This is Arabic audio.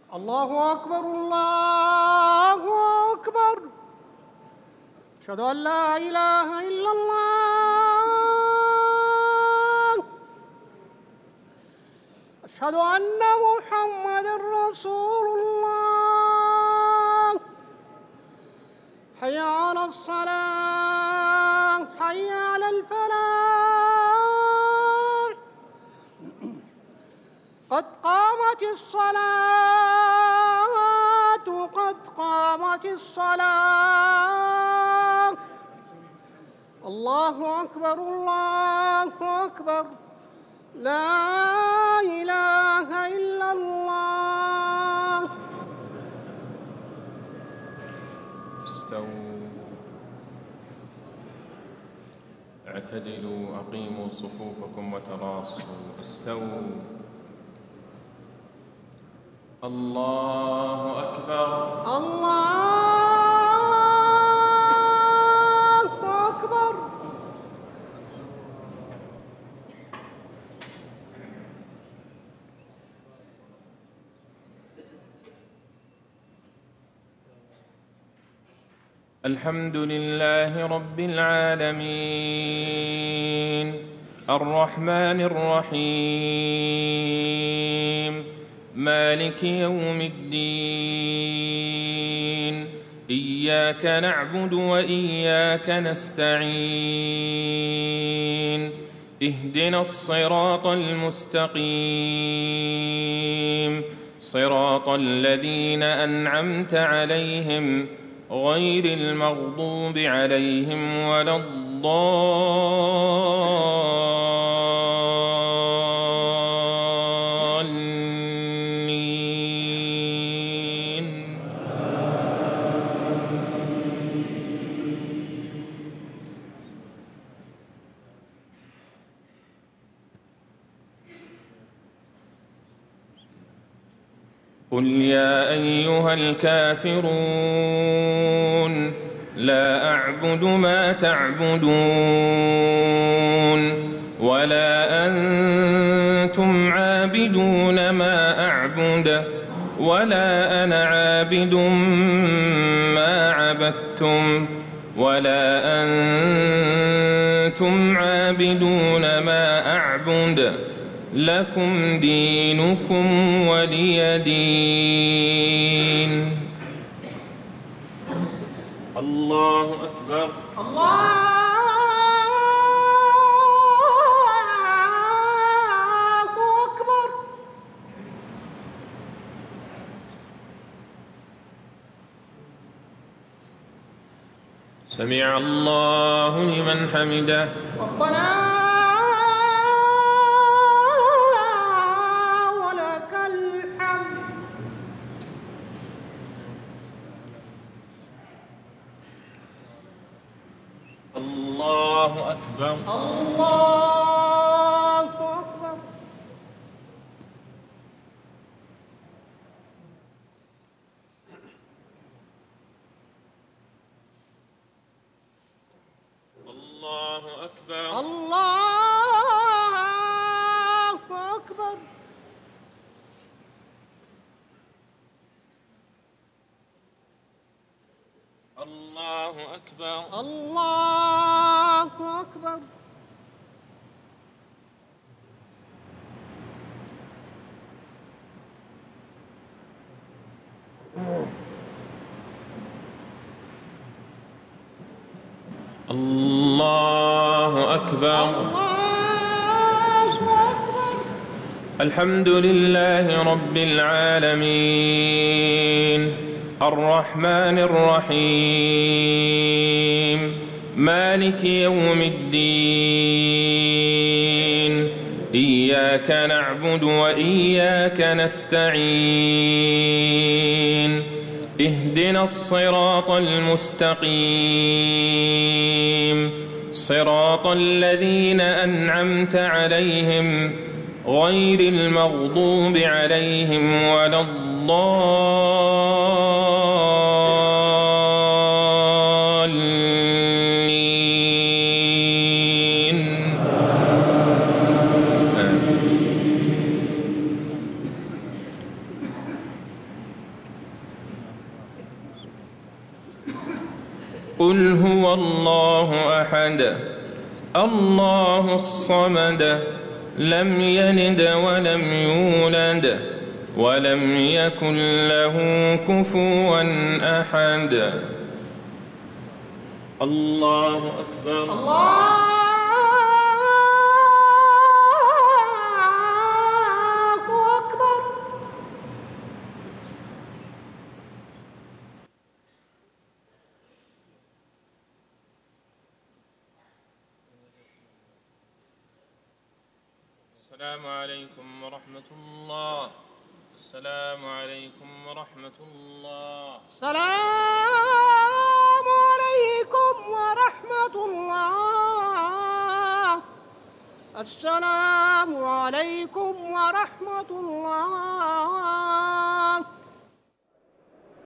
الله أكبر الله أكبر. أشهد أن لا إله إلا الله. أشهد أن محمدًا رسول الله. حي على الصلاة، حي على الفلاح. قد قامت الصلاة، قد قامت الصلاة. الله أكبر الله أكبر. لا إله إلا الله. استووا، اعتدلوا، أقيموا صفوفكم وتراصوا. استووا. الله أكبر الله أكبر. الحمد لله رب العالمين، الرحمن الرحيم، مالك يوم الدين. إياك نعبد وإياك نستعين. اهدنا الصراط المستقيم، صراط الذين أنعمت عليهم غير المغضوب عليهم ولا الضالين. قل يا أيها الكافرون لا أعبد ما تعبدون ولا أنتم عابدون ما أعبد ولا أنا عابد ما عبدتم ولا أنتم عابدون ما أعبد. لكم دينكم ولي دين. الله أكبر الله أكبر. سمع الله لمن حمده. ربنا الله أكبر الله أكبر. الله أكبر الله أكبر. الله أكبر الله أكبر. الله أكبر. الله أكبر. الحمد لله رب العالمين، الرحمن الرحيم، مالك يوم الدين. إياك نعبد وإياك نستعين. اهدنا الصراط المستقيم، صراط الذين أنعمت عليهم غير المغضوب عليهم ولا الضالين. قل هو الله أحد الله الصمد لم يلد ولم يولد ولم يكن له كفوا أحد. الله أكبر. الله أكبر. السلام عليكم ورحمة الله. السلام عليكم ورحمة الله. السلام عليكم ورحمة الله. السلام عليكم ورحمة الله.